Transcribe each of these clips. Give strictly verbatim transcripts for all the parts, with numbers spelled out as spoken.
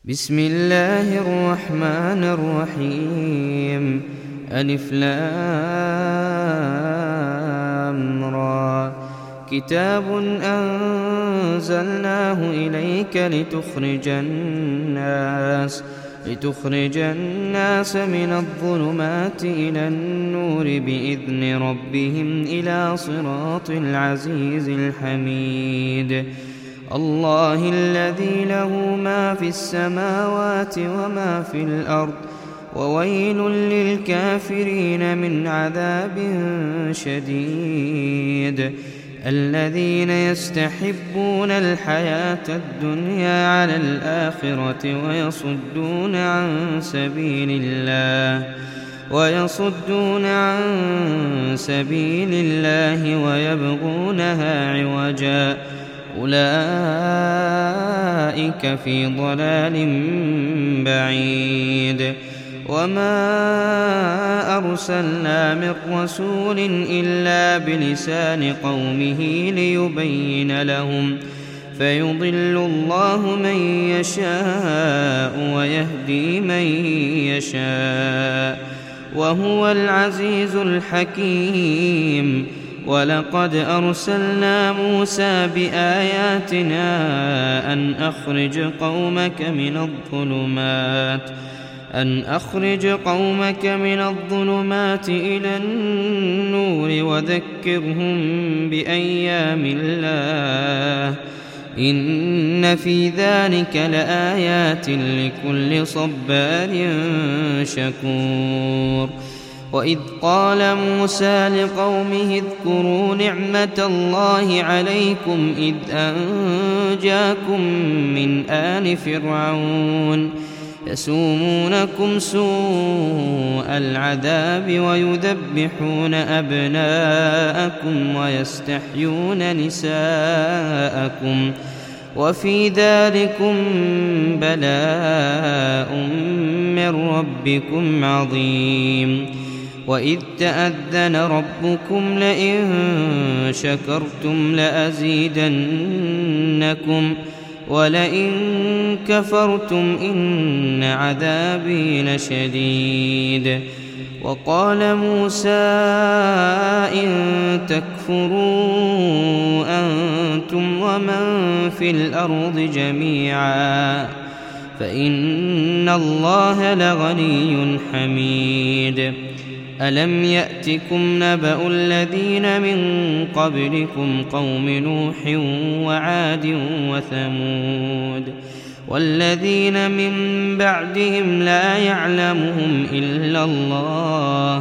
بسم الله الرحمن الرحيم. ألف لام را. كتاب أنزلناه إليك لتخرج الناس لتخرج الناس من الظلمات إلى النور بإذن ربهم إلى صراط العزيز الحميد. الله الذي له ما في السماوات وما في الأرض، وويل للكافرين من عذاب شديد. الذين يستحبون الحياة الدنيا على الآخرة ويصدون عن سبيل الله ويصدون عن سبيل الله ويبغونها عوجا، أولئك في ضلال بعيد. وما أرسلنا من رسول إلا بلسان قومه ليبين لهم، فيضل الله من يشاء ويهدي من يشاء، وهو العزيز الحكيم. ولقد أرسلنا موسى بآياتنا أن أخرج قومك من الظلمات أن أخرج قومك من الظلمات إلى النور وذكرهم بأيام الله، إن في ذلك لآيات لكل صبار شكور. وإذ قال موسى لقومه اذكروا نعمة الله عليكم إذ أنجاكم من آل فرعون يسومونكم سوء العذاب ويذبحون أبناءكم ويستحيون نساءكم، وفي ذلكم بلاء من ربكم عظيم. وإذ تأذن ربكم لئن شكرتم لأزيدنكم ولئن كفرتم إن عذابي لشديد. وقال موسى إن تكفروا أنتم ومن في الأرض جميعا فإن الله لغني حميد. ألم يأتكم نبأ الذين من قبلكم قوم نوح وعاد وثمود والذين من بعدهم لا يعلمهم إلا الله،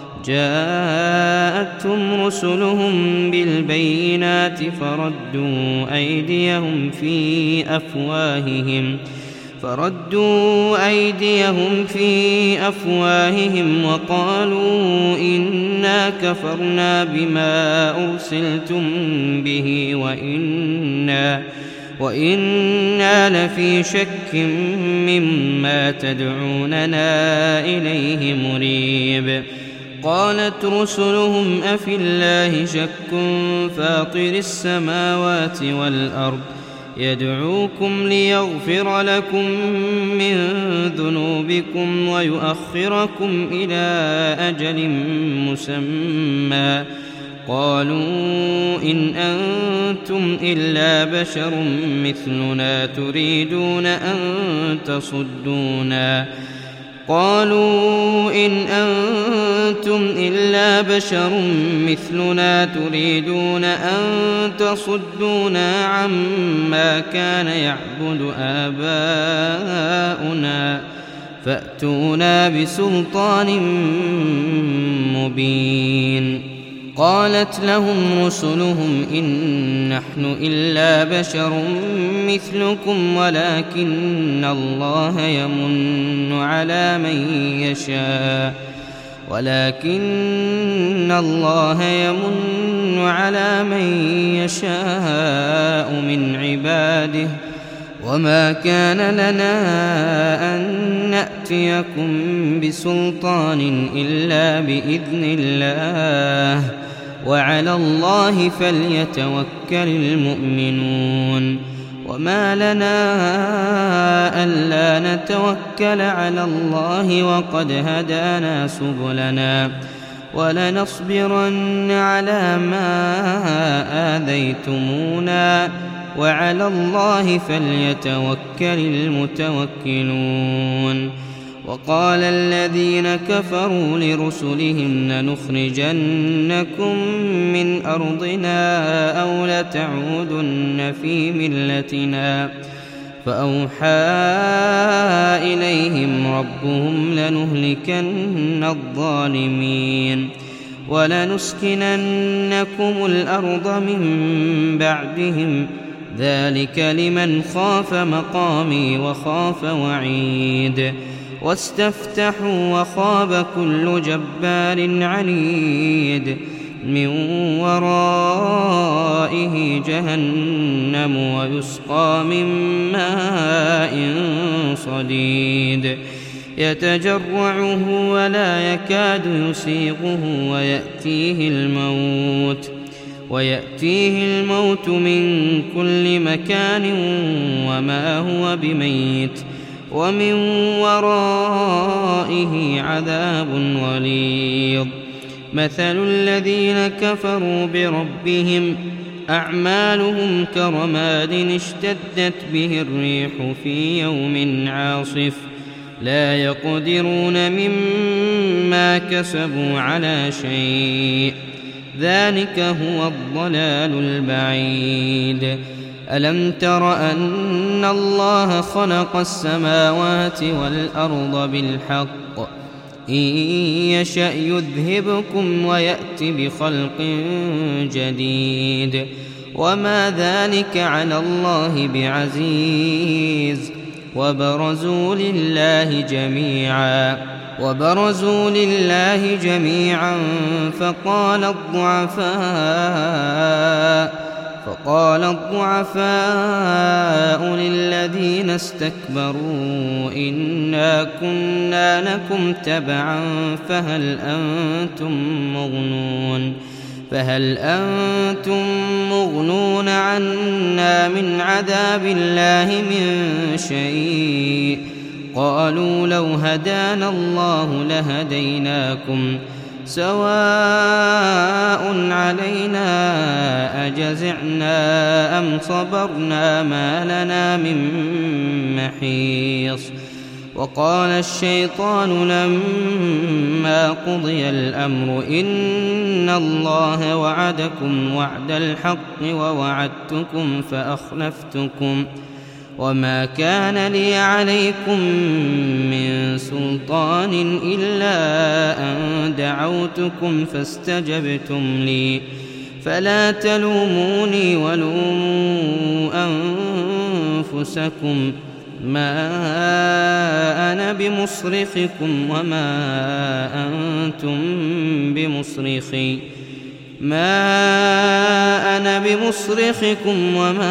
جاءتهم رسلهم بالبينات فردوا أيديهم في أفواههم فردوا أيديهم في أفواههم وقالوا إنا كفرنا بما أرسلتم به وإنا وإنا لفي شك مما تدعوننا إليه مريب. قالت رسلهم أفي الله شك فاطر السماوات والأرض يدعوكم ليغفر لكم من ذنوبكم ويؤخركم إلى أجل مسمى، قالوا إن أنتم إلا بشر مثلنا تريدون أن تصدونا قالوا إن أنتم إلا بشر مثلنا تريدون أن تصدونا عما كان يعبد آباؤنا فأتونا بسلطان مبين. قالت لهم رسلهم إن نحن إلا بشر مثلكم ولكن الله يمن على من يشاء ولكن الله يمن على من يشاء من عباده، وما كان لنا أن نأتيكم بسلطان إلا بإذن الله، وعلى الله فليتوكل المؤمنون. وما لنا ألا نتوكل على الله وقد هدانا سبلنا ولنصبرن على ما آذيتمونا وعلى الله فليتوكل المتوكلون. وقال الذين كفروا لرسلهم لنخرجنكم من أرضنا أو لتعودن في ملتنا فأوحى إليهم ربهم لنهلكن الظالمين ولنسكننكم الأرض من بعدهم ذلك لمن خاف مقامي وخاف وعيد. واستفتحوا وخاب كل جبار عنيد من ورائه جهنم ويسقى من ماء صديد يتجرعه ولا يكاد يسيغه ويأتيه الموت ويأتيه الموت من كل مكان وما هو بميت ومن ورائه عذاب غليظ. مثل الذين كفروا بربهم أعمالهم كرماد اشتدت به الريح في يوم عاصف لا يقدرون مما كسبوا على شيء ذلك هو الضلال البعيد. ألم تر أن الله خلق السماوات والأرض بالحق إن يشأ يذهبكم ويأت بخلق جديد وما ذلك على الله بعزيز. وبرزوا لله جميعا وبرزوا لله جميعا فقال الضعفاء فقال الضعفاء للذين استكبروا إنا كنا لكم تبعا فهل أنتم مغنون فهل أنتم مغنون عنا من عذاب الله من شيء قالوا لو هدانا الله لهديناكم سواء علينا أجزعنا أم صبرنا ما لنا من محيص. وقال الشيطان لما قضي الأمر إن الله وعدكم وعد الحق ووعدتكم فأخلفتكم وما كان لي عليكم من سلطان إلا أن دعوتكم فاستجبتم لي فلا تلوموني ولوموا أنفسكم ما أنا بمصرخكم وما أنتم بمصرخي ما أنا بمصرخكم وما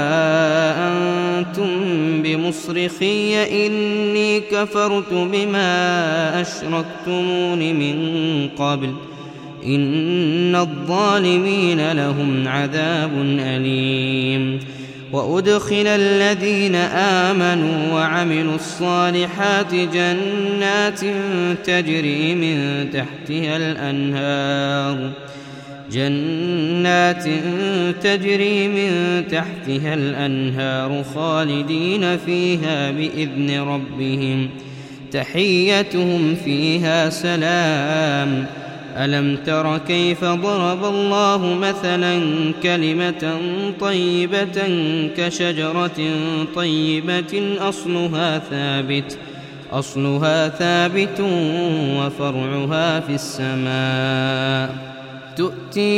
أنتم بمصرخي إني كفرت بما أشركتمون من قبل إن الظالمين لهم عذاب أليم. وأدخل الذين آمنوا وعملوا الصالحات جنات تجري من تحتها الأنهار جنات تجري من تحتها الأنهار خالدين فيها بإذن ربهم تحيتهم فيها سلام. ألم تر كيف ضرب الله مثلا كلمة طيبة كشجرة طيبة أصلها ثابت أصلها ثابت وفرعها في السماء تؤتي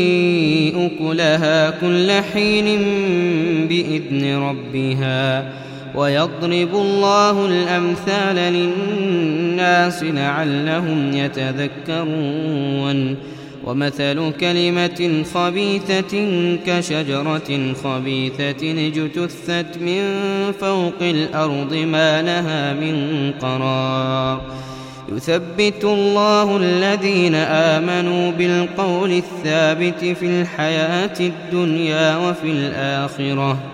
أكلها كل حين بإذن ربها ويضرب الله الأمثال للناس لعلهم يتذكرون. ومثل كلمة خبيثة كشجرة خبيثة اجتثت من فوق الأرض ما لها من قرار يثبت الله الذين آمنوا بالقول الثابت في الحياة الدنيا وفي الآخرة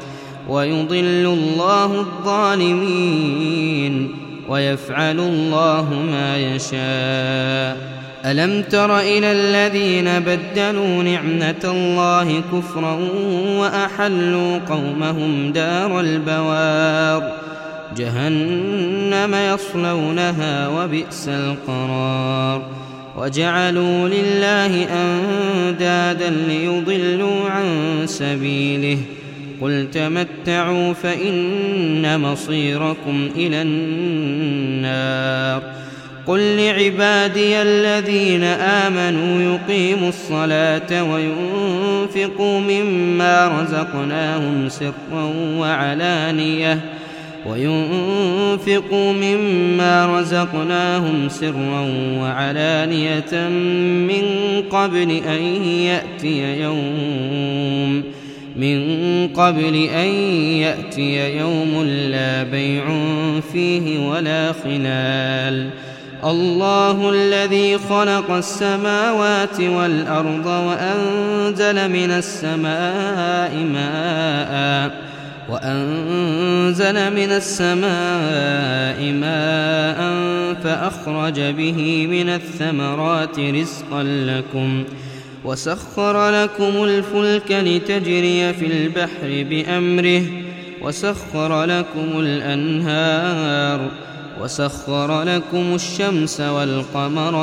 ويضل الله الظالمين ويفعل الله ما يشاء. ألم تر إلى الذين بدلوا نعمة الله كفرا وأحلوا قومهم دار البوار جهنم يصلونها وبئس القرار. وجعلوا لله أندادا ليضلوا عن سبيله قل تمتعوا فإن مصيركم إلى النار. قل لعبادي الذين آمنوا يقيموا الصلاة وينفقوا مما رزقناهم سرا وعلانية وينفقوا مما رزقناهم سرا وعلانية من قبل أن يأتي يوم من قبل أن يأتي يوم لا بيع فيه ولا خلال. الله الذي خلق السماوات والأرض وأنزل من السماء ماء وأنزل من السماء ماء فأخرج به من الثمرات رزقا لكم وسخر لكم الفلك لتجري في البحر بأمره وسخر لكم الأنهار وسخر لكم الشمس والقمر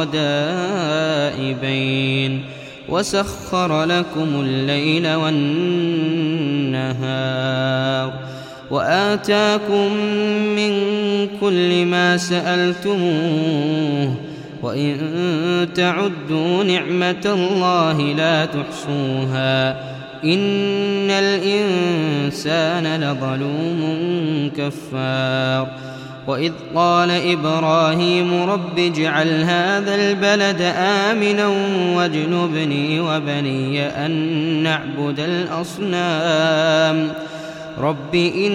دائبين وسخر لكم الليل والنهار وآتاكم من كل ما سألتموه وإن تعدوا نعمة الله لا تحصوها إن الإنسان لظلوم كفار. وإذ قال إبراهيم رب اجعل هذا البلد آمنا واجنبني وبني أن نعبد الأصنام رب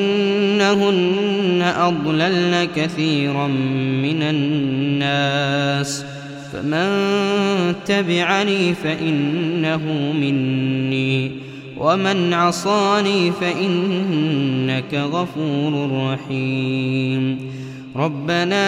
إنهن أضللن كثيرا من الناس فمن تبعني فإنه مني ومن عصاني فإنك غفور رحيم. ربنا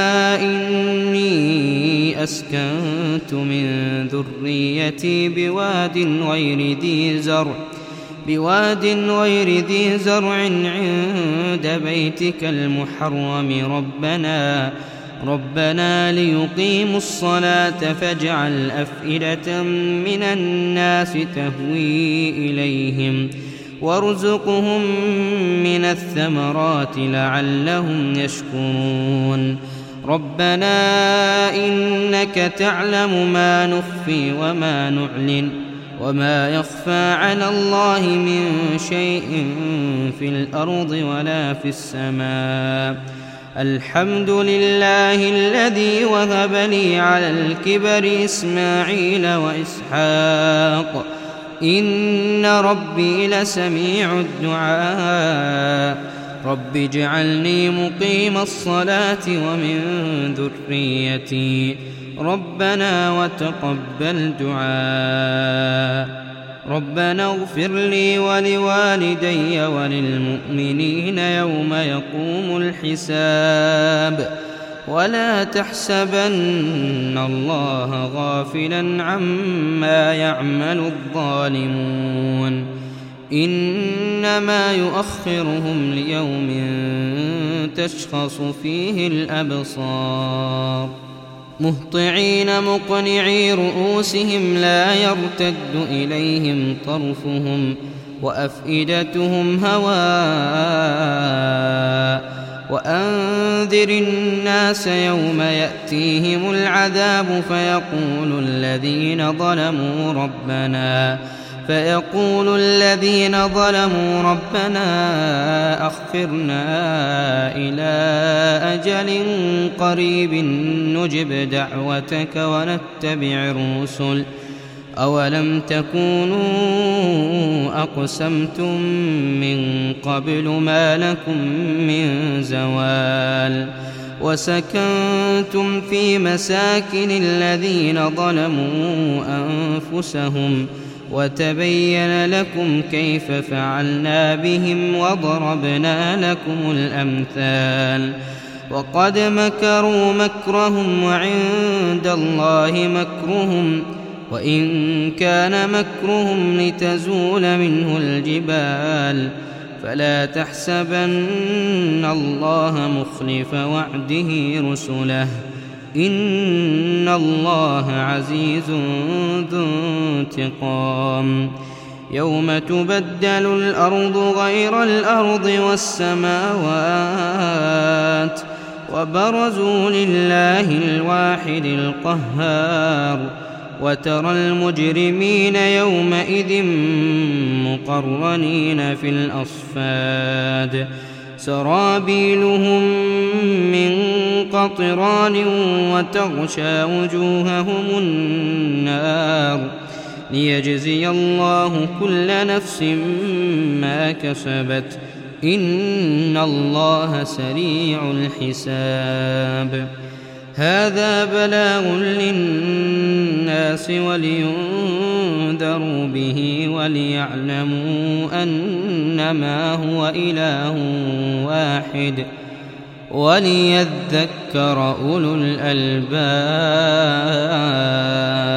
إني أسكنت من ذريتي بواد غير ذي زرع بواد غير ذي زرع عند بيتك المحرم ربنا ربنا ليقيموا الصلاة فاجعل أفئدة من الناس تهوي إليهم وارزقهم من الثمرات لعلهم يشكرون. ربنا إنك تعلم ما نخفي وما نعلن وما يخفى على الله من شيء في الأرض ولا في السماء. الحمد لله الذي وهب لي على الكبر إسماعيل وإسحاق إن ربي لسميع الدعاء. رب اجعلني مقيم الصلاة ومن ذريتي ربنا وتقبل دعاء. ربنا اغفر لي ولوالدي وللمؤمنين يوم يقوم الحساب ولا تحسبن الله غافلا عما يعمل الظالمون إنما يؤخرهم ليوم تشخص فيه الأبصار مهطعين مقنعي رؤوسهم لا يرتد إليهم طرفهم وأفئدتهم هواء. وأنذر الناس يوم يأتيهم العذاب فيقول الذين ظلموا ربنا فيقول الذين ظلموا ربنا أخفرنا إلى أجل قريب نجب دعوتك ونتبع الرسل أولم تكونوا أقسمتم من قبل ما لكم من زوال وسكنتم في مساكن الذين ظلموا أنفسهم وتبين لكم كيف فعلنا بهم وضربنا لكم الأمثال وقد مكروا مكرهم وعند الله مكرهم وإن كان مكرهم لتزول منه الجبال فلا تحسبن الله مخلف وعده رسله إن الله عزيز ذو انتقام يوم تبدل الأرض غير الأرض والسماوات وبرزوا لله الواحد القهار وترى المجرمين يومئذ مقرنين في الأصفاد سرابيلهم من قطران وتغشى وجوههم النار ليجزي الله كل نفس ما كسبت إن الله سريع الحساب هذا بلاغ للناس ولينذروا به وليعلموا أنما هو إله واحد وليذكر أولو الألباب.